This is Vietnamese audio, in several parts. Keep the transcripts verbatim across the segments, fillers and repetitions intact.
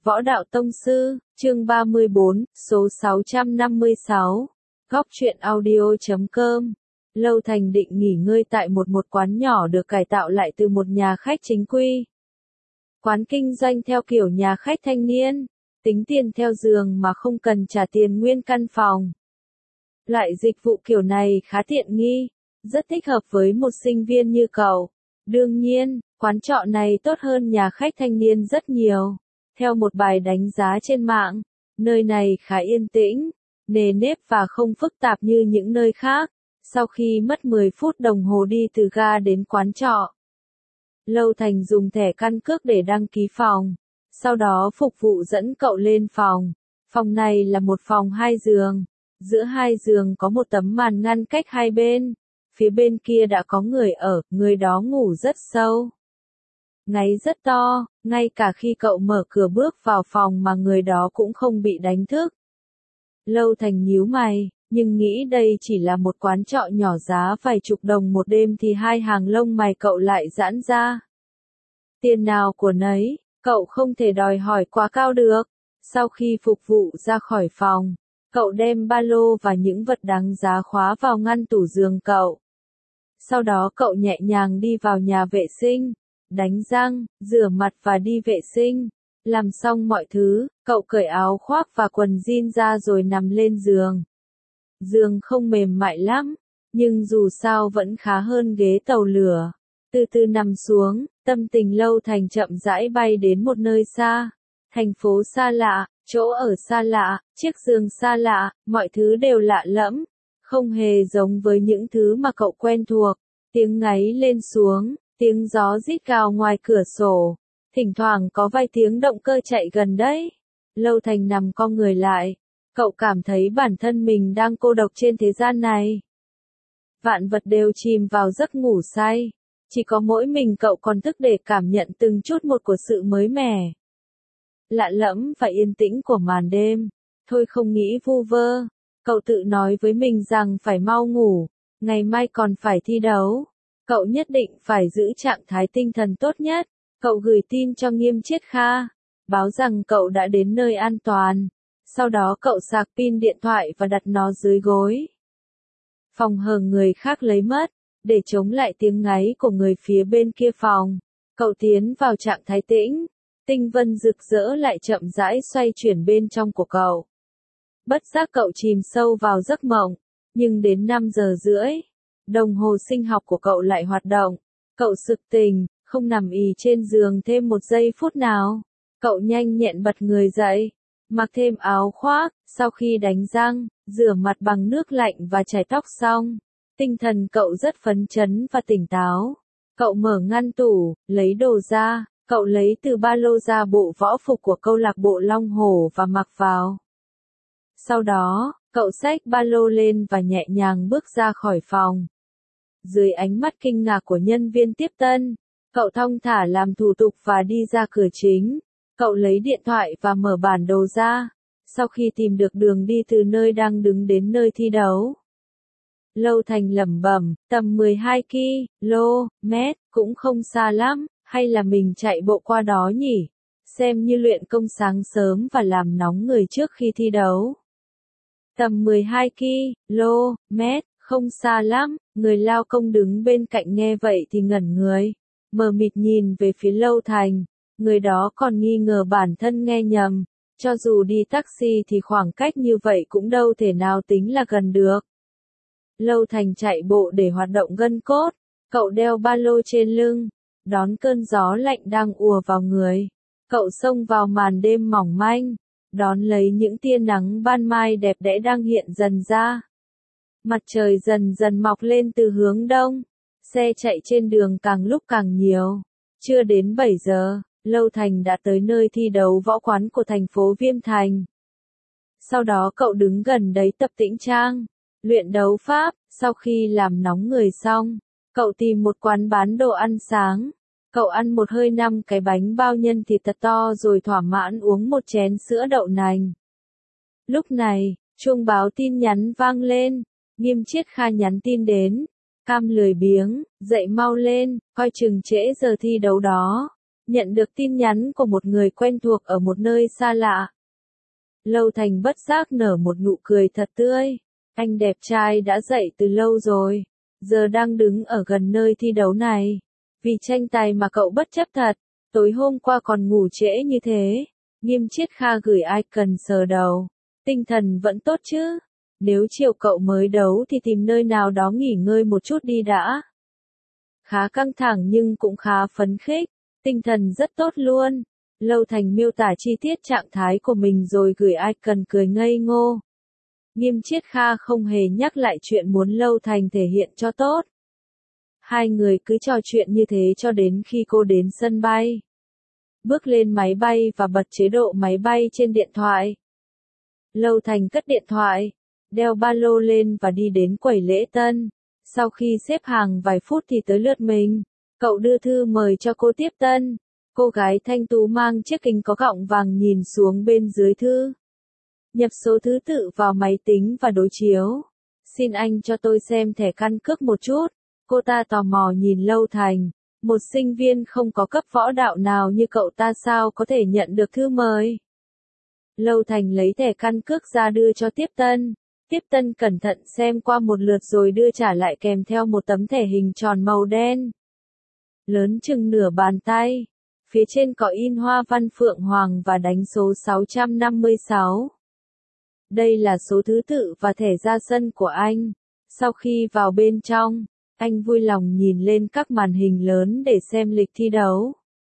Võ Đạo Tông Sư, chương ba mươi bốn, số sáu trăm năm mươi sáu. Góc truyện audio chấm com. Lâu Thành định nghỉ ngơi tại một một quán nhỏ được cải tạo lại từ một nhà khách chính quy. Quán kinh doanh theo kiểu nhà khách thanh niên, tính tiền theo giường mà không cần trả tiền nguyên căn phòng. Loại dịch vụ kiểu này khá tiện nghi, rất thích hợp với một sinh viên như cậu. Đương nhiên, quán trọ này tốt hơn nhà khách thanh niên rất nhiều. Theo một bài đánh giá trên mạng, nơi này khá yên tĩnh, nề nếp và không phức tạp như những nơi khác. Sau khi mất mười phút đồng hồ đi từ ga đến quán trọ, Lâu Thành dùng thẻ căn cước để đăng ký phòng. Sau đó phục vụ dẫn cậu lên phòng. Phòng này là một phòng hai giường. Giữa hai giường có một tấm màn ngăn cách hai bên. Phía bên kia đã có người ở, người đó ngủ rất sâu. Ngáy rất to, ngay cả khi cậu mở cửa bước vào phòng mà người đó cũng không bị đánh thức. Lâu Thành nhíu mày, nhưng nghĩ đây chỉ là một quán trọ nhỏ giá vài chục đồng một đêm thì hai hàng lông mày cậu lại giãn ra. Tiền nào của nấy, cậu không thể đòi hỏi quá cao được. Sau khi phục vụ ra khỏi phòng, cậu đem ba lô và những vật đáng giá khóa vào ngăn tủ giường cậu. Sau đó cậu nhẹ nhàng đi vào nhà vệ sinh, đánh răng, rửa mặt và đi vệ sinh. Làm xong mọi thứ, cậu cởi áo khoác và quần jean ra rồi nằm lên giường. Giường không mềm mại lắm, nhưng dù sao vẫn khá hơn ghế tàu lửa. Từ từ nằm xuống, tâm tình Lâu Thành chậm rãi bay đến một nơi xa. Thành phố xa lạ, chỗ ở xa lạ, chiếc giường xa lạ, mọi thứ đều lạ lẫm. Không hề giống với những thứ mà cậu quen thuộc. Tiếng ngáy lên xuống, tiếng gió rít gào ngoài cửa sổ. Thỉnh thoảng có vài tiếng động cơ chạy gần đấy. Lâu Thành nằm cong người lại. Cậu cảm thấy bản thân mình đang cô độc trên thế gian này. Vạn vật đều chìm vào giấc ngủ say. Chỉ có mỗi mình cậu còn thức để cảm nhận từng chút một của sự mới mẻ. Lạ lẫm và yên tĩnh của màn đêm. Thôi không nghĩ vu vơ. Cậu tự nói với mình rằng phải mau ngủ. Ngày mai còn phải thi đấu. Cậu nhất định phải giữ trạng thái tinh thần tốt nhất. Cậu gửi tin cho Nghiêm Chiết Kha, báo rằng cậu đã đến nơi an toàn. Sau đó cậu sạc pin điện thoại và đặt nó dưới gối. Phòng hờ người khác lấy mất, để chống lại tiếng ngáy của người phía bên kia phòng. Cậu tiến vào trạng thái tĩnh, tinh vân rực rỡ lại chậm rãi xoay chuyển bên trong của cậu. Bất giác cậu chìm sâu vào giấc mộng, nhưng đến năm giờ rưỡi, đồng hồ sinh học của cậu lại hoạt động. Cậu sực tỉnh, không nằm ì trên giường thêm một giây phút nào. Cậu nhanh nhẹn bật người dậy, mặc thêm áo khoác, sau khi đánh răng, rửa mặt bằng nước lạnh và chải tóc xong. Tinh thần cậu rất phấn chấn và tỉnh táo. Cậu mở ngăn tủ, lấy đồ ra, cậu lấy từ ba lô ra bộ võ phục của câu lạc bộ Long Hổ và mặc vào. Sau đó, cậu xách ba lô lên và nhẹ nhàng bước ra khỏi phòng. Dưới ánh mắt kinh ngạc của nhân viên tiếp tân, cậu thong thả làm thủ tục và đi ra cửa chính. Cậu lấy điện thoại và mở bản đồ ra. Sau khi tìm được đường đi từ nơi đang đứng đến nơi thi đấu, Lâu Thành lẩm bẩm, tầm mười hai ki lô mét, cũng không xa lắm, hay là mình chạy bộ qua đó nhỉ? Xem như luyện công sáng sớm và làm nóng người trước khi thi đấu. Tầm mười hai ki lô mét, không xa lắm, người lao công đứng bên cạnh nghe vậy thì ngẩn người, mờ mịt nhìn về phía Lâu Thành. Người đó còn nghi ngờ bản thân nghe nhầm, cho dù đi taxi thì khoảng cách như vậy cũng đâu thể nào tính là gần được. Lâu Thành chạy bộ để hoạt động gân cốt, cậu đeo ba lô trên lưng, đón cơn gió lạnh đang ùa vào người. Cậu xông vào màn đêm mỏng manh, đón lấy những tia nắng ban mai đẹp đẽ đang hiện dần ra. Mặt trời dần dần mọc lên từ hướng đông, xe chạy trên đường càng lúc càng nhiều. Chưa đến bảy giờ, Lâu Thành đã tới nơi thi đấu võ quán của thành phố Viêm Thành. Sau đó cậu đứng gần đấy tập tĩnh trang, luyện đấu pháp. Sau khi làm nóng người xong, cậu tìm một quán bán đồ ăn sáng. Cậu ăn một hơi năm cái bánh bao nhân thịt thật to rồi thỏa mãn uống một chén sữa đậu nành. Lúc này, chuông báo tin nhắn vang lên. Nghiêm Chiết Kha nhắn tin đến. Cam lười biếng, dậy mau lên, coi chừng trễ giờ thi đấu đó. Nhận được tin nhắn của một người quen thuộc ở một nơi xa lạ. Lâu Thành bất giác nở một nụ cười thật tươi. Anh đẹp trai đã dậy từ lâu rồi, giờ đang đứng ở gần nơi thi đấu này. Vì tranh tài mà cậu bất chấp thật, tối hôm qua còn ngủ trễ như thế. Nghiêm Triết Kha gửi icon sờ đầu. Tinh thần vẫn tốt chứ? Nếu chiều cậu mới đấu thì tìm nơi nào đó nghỉ ngơi một chút đi đã. Khá căng thẳng nhưng cũng khá phấn khích, tinh thần rất tốt luôn. Lâu Thành miêu tả chi tiết trạng thái của mình rồi gửi icon cười ngây ngô. Nghiêm Triết Kha không hề nhắc lại chuyện muốn Lâu Thành thể hiện cho tốt. Hai người cứ trò chuyện như thế cho đến khi cô đến sân bay. Bước lên máy bay và bật chế độ máy bay trên điện thoại. Lâu Thành cất điện thoại, đeo ba lô lên và đi đến quầy lễ tân. Sau khi xếp hàng vài phút thì tới lượt mình. Cậu đưa thư mời cho cô tiếp tân. Cô gái thanh tú mang chiếc kính có gọng vàng nhìn xuống bên dưới thư. Nhập số thứ tự vào máy tính và đối chiếu. Xin anh cho tôi xem thẻ căn cước một chút. Cô ta tò mò nhìn Lâu Thành. Một sinh viên không có cấp võ đạo nào như cậu ta sao có thể nhận được thư mời. Lâu Thành lấy thẻ căn cước ra đưa cho tiếp tân. Tiếp tân cẩn thận xem qua một lượt rồi đưa trả lại kèm theo một tấm thẻ hình tròn màu đen. Lớn chừng nửa bàn tay. Phía trên có in hoa văn phượng hoàng và đánh số sáu trăm năm mươi sáu. Đây là số thứ tự và thẻ ra sân của anh. Sau khi vào bên trong, anh vui lòng nhìn lên các màn hình lớn để xem lịch thi đấu.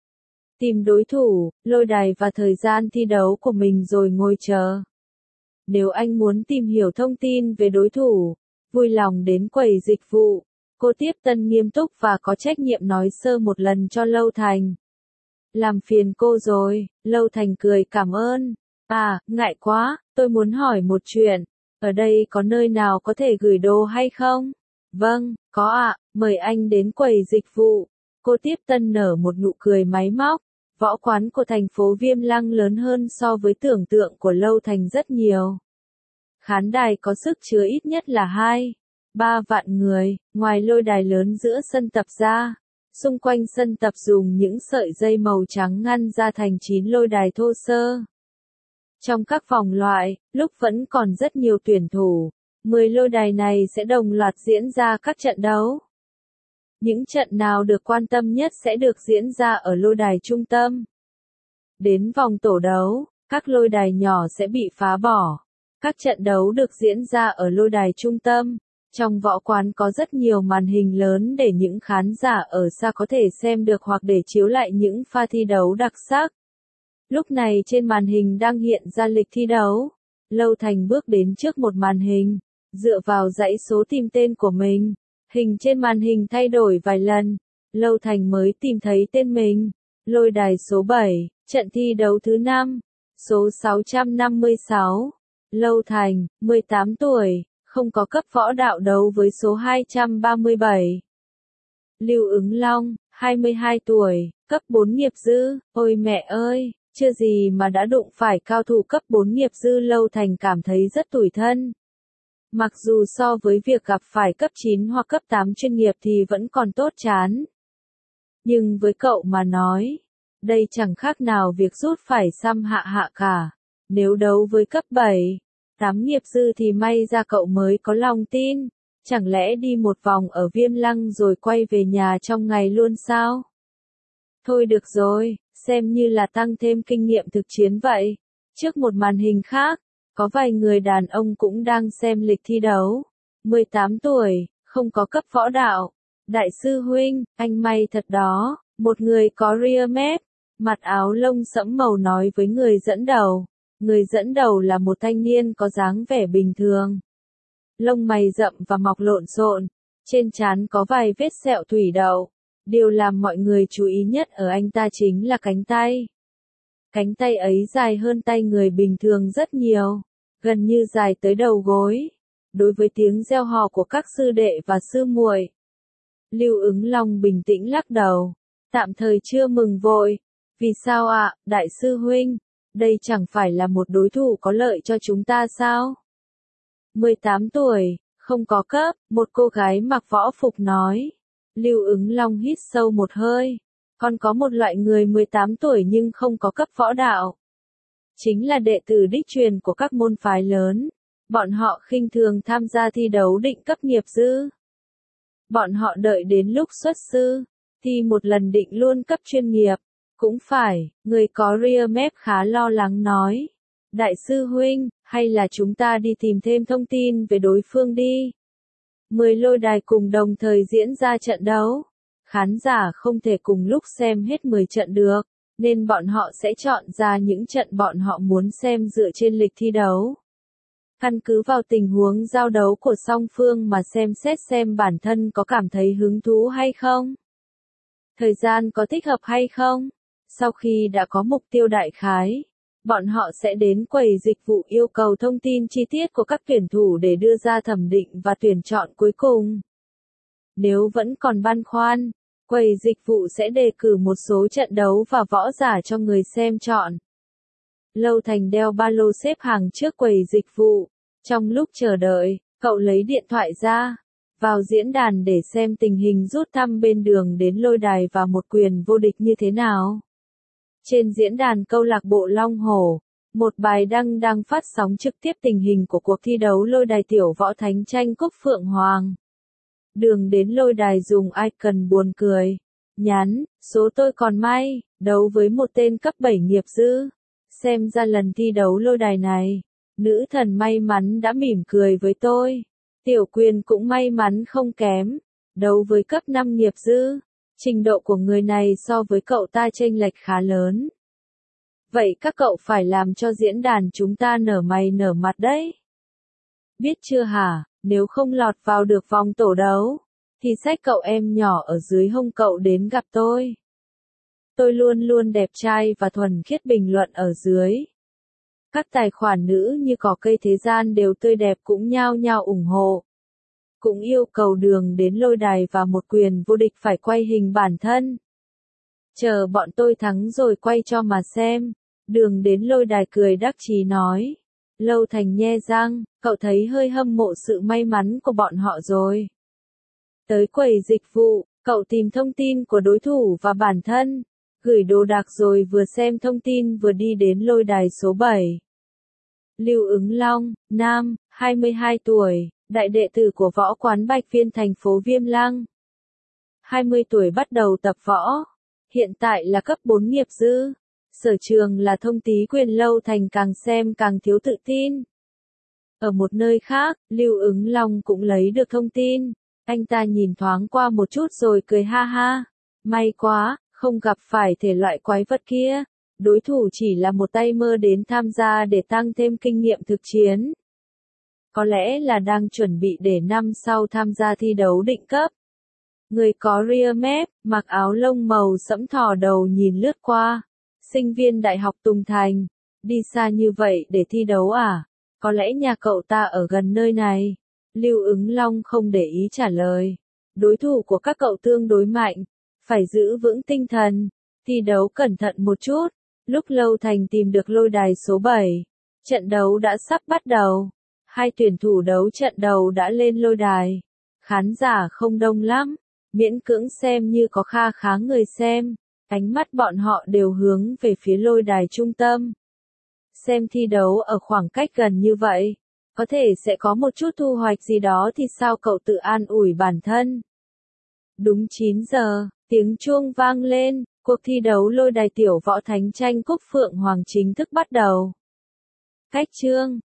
Tìm đối thủ, lôi đài và thời gian thi đấu của mình rồi ngồi chờ. Nếu anh muốn tìm hiểu thông tin về đối thủ, vui lòng đến quầy dịch vụ. Cô tiếp tân nghiêm túc và có trách nhiệm nói sơ một lần cho Lâu Thành. Làm phiền cô rồi, Lâu Thành cười cảm ơn. À, ngại quá, tôi muốn hỏi một chuyện. Ở đây có nơi nào có thể gửi đồ hay không? Vâng, có ạ, mời anh đến quầy dịch vụ. Cô tiếp tân nở một nụ cười máy móc. Võ quán của thành phố Viêm Lăng lớn hơn so với tưởng tượng của Lâu Thành rất nhiều. Khán đài có sức chứa ít nhất là hai, ba vạn người, ngoài lôi đài lớn giữa sân tập ra. Xung quanh sân tập dùng những sợi dây màu trắng ngăn ra thành chín lôi đài thô sơ. Trong các vòng loại, lúc vẫn còn rất nhiều tuyển thủ, mười lôi đài này sẽ đồng loạt diễn ra các trận đấu. Những trận nào được quan tâm nhất sẽ được diễn ra ở lôi đài trung tâm. Đến vòng tổ đấu, các lôi đài nhỏ sẽ bị phá bỏ. Các trận đấu được diễn ra ở lôi đài trung tâm. Trong võ quán có rất nhiều màn hình lớn để những khán giả ở xa có thể xem được hoặc để chiếu lại những pha thi đấu đặc sắc. Lúc này trên màn hình đang hiện ra lịch thi đấu. Lâu Thành bước đến trước một màn hình, dựa vào dãy số tìm tên của mình. Hình trên màn hình thay đổi vài lần. Lâu Thành mới tìm thấy tên mình. Lôi đài số bảy, trận thi đấu thứ năm, số sáu trăm năm mươi sáu. Lâu Thành, mười tám tuổi, không có cấp võ đạo đấu với số hai trăm ba mươi bảy. Lưu Ứng Long, hai mươi hai tuổi, cấp bốn nghiệp dư. Ôi mẹ ơi, chưa gì mà đã đụng phải cao thủ cấp bốn nghiệp dư. Lâu Thành cảm thấy rất tủi thân. Mặc dù so với việc gặp phải cấp chín hoặc cấp tám chuyên nghiệp thì vẫn còn tốt chán. Nhưng với cậu mà nói, đây chẳng khác nào việc rút phải xăm hạ hạ cả. Nếu đấu với cấp bảy, tám nghiệp dư thì may ra cậu mới có lòng tin. Chẳng lẽ đi một vòng ở Viêm Lăng rồi quay về nhà trong ngày luôn sao? Thôi được rồi, xem như là tăng thêm kinh nghiệm thực chiến vậy. Trước một màn hình khác, có vài người đàn ông cũng đang xem lịch thi đấu. mười tám tuổi, không có cấp võ đạo. Đại sư huynh, anh may thật đó. Một người có rear mép, mặc áo lông sẫm màu nói với người dẫn đầu. Người dẫn đầu là một thanh niên có dáng vẻ bình thường. Lông mày rậm và mọc lộn xộn. Trên trán có vài vết sẹo thủy đậu. Điều làm mọi người chú ý nhất ở anh ta chính là cánh tay. Cánh tay ấy dài hơn tay người bình thường rất nhiều, gần như dài tới đầu gối. Đối với tiếng reo hò của các sư đệ và sư muội, Lưu Ứng Long bình tĩnh lắc đầu, tạm thời chưa mừng vội. Vì sao ạ, đại sư huynh? Đây chẳng phải là một đối thủ có lợi cho chúng ta sao? mười tám tuổi, không có cấp, một cô gái mặc võ phục nói. Lưu Ứng Long hít sâu một hơi. Còn có một loại người mười tám tuổi nhưng không có cấp võ đạo. Chính là đệ tử đích truyền của các môn phái lớn. Bọn họ khinh thường tham gia thi đấu định cấp nghiệp dư. Bọn họ đợi đến lúc xuất sư, thi một lần định luôn cấp chuyên nghiệp. Cũng phải, người có rear map khá lo lắng nói. Đại sư huynh, hay là chúng ta đi tìm thêm thông tin về đối phương đi. Mười lôi đài cùng đồng thời diễn ra trận đấu. Khán giả không thể cùng lúc xem hết mười trận được, nên bọn họ sẽ chọn ra những trận bọn họ muốn xem dựa trên lịch thi đấu. Căn cứ vào tình huống giao đấu của song phương mà xem xét xem bản thân có cảm thấy hứng thú hay không. Thời gian có thích hợp hay không. Sau khi đã có mục tiêu đại khái, bọn họ sẽ đến quầy dịch vụ yêu cầu thông tin chi tiết của các tuyển thủ để đưa ra thẩm định và tuyển chọn cuối cùng. Nếu vẫn còn băn khoăn, quầy dịch vụ sẽ đề cử một số trận đấu và võ giả cho người xem chọn. Lâu Thành đeo ba lô xếp hàng trước quầy dịch vụ. Trong lúc chờ đợi, cậu lấy điện thoại ra, vào diễn đàn để xem tình hình rút thăm bên đường đến lôi đài và một quyền vô địch như thế nào. Trên diễn đàn câu lạc bộ Long Hổ, một bài đăng đang phát sóng trực tiếp tình hình của cuộc thi đấu lôi đài tiểu võ thánh tranh cúp Phượng Hoàng. Đường đến lôi đài dùng icon buồn cười. Nhắn, số tôi còn may, đấu với một tên cấp bảy nghiệp dư. Xem ra lần thi đấu lôi đài này, nữ thần may mắn đã mỉm cười với tôi. Tiểu Quyền cũng may mắn không kém, đấu với cấp năm nghiệp dư. Trình độ của người này so với cậu ta chênh lệch khá lớn. Vậy các cậu phải làm cho diễn đàn chúng ta nở mày nở mặt đấy. Biết chưa hả, nếu không lọt vào được vòng tổ đấu, thì xách cậu em nhỏ ở dưới hông cậu đến gặp tôi. Tôi luôn luôn đẹp trai và thuần khiết bình luận ở dưới. Các tài khoản nữ như cỏ cây thế gian đều tươi đẹp cũng nhao nhao ủng hộ. Cũng yêu cầu đường đến lôi đài và một quyền vô địch phải quay hình bản thân. Chờ bọn tôi thắng rồi quay cho mà xem. Đường đến lôi đài cười đắc chí nói. Lâu Thành nhe răng, cậu thấy hơi hâm mộ sự may mắn của bọn họ rồi. Tới quầy dịch vụ, cậu tìm thông tin của đối thủ và bản thân. Gửi đồ đạc rồi vừa xem thông tin vừa đi đến lôi đài số bảy. Lưu Ứng Long, nam, hai mươi hai tuổi, đại đệ tử của võ quán Bạch Viên thành phố Viêm Lăng. hai mươi tuổi bắt đầu tập võ. Hiện tại là cấp bốn nghiệp dư. Sở trường là thông tý quyền. Lâu Thành càng xem càng thiếu tự tin. Ở một nơi khác, Lưu Ứng Long cũng lấy được thông tin. Anh ta nhìn thoáng qua một chút rồi cười ha ha. May quá, không gặp phải thể loại quái vật kia. Đối thủ chỉ là một tay mơ đến tham gia để tăng thêm kinh nghiệm thực chiến. Có lẽ là đang chuẩn bị để năm sau tham gia thi đấu định cấp. Người có rear map, mặc áo lông màu sẫm thò đầu nhìn lướt qua. Sinh viên Đại học Tùng Thành. Đi xa như vậy để thi đấu à? Có lẽ nhà cậu ta ở gần nơi này. Lưu Ứng Long không để ý trả lời. Đối thủ của các cậu tương đối mạnh. Phải giữ vững tinh thần. Thi đấu cẩn thận một chút. Lúc Lâu Thành tìm được lôi đài số bảy. Trận đấu đã sắp bắt đầu. Hai tuyển thủ đấu trận đầu đã lên lôi đài. Khán giả không đông lắm. Miễn cưỡng xem như có kha khá người xem. Ánh mắt bọn họ đều hướng về phía lôi đài trung tâm. Xem thi đấu ở khoảng cách gần như vậy. Có thể sẽ có một chút thu hoạch gì đó thì sao cậu tự an ủi bản thân. Đúng chín giờ, tiếng chuông vang lên. Cuộc thi đấu lôi đài tiểu võ thánh tranh cúp Phượng Hoàng chính thức bắt đầu. Cách chương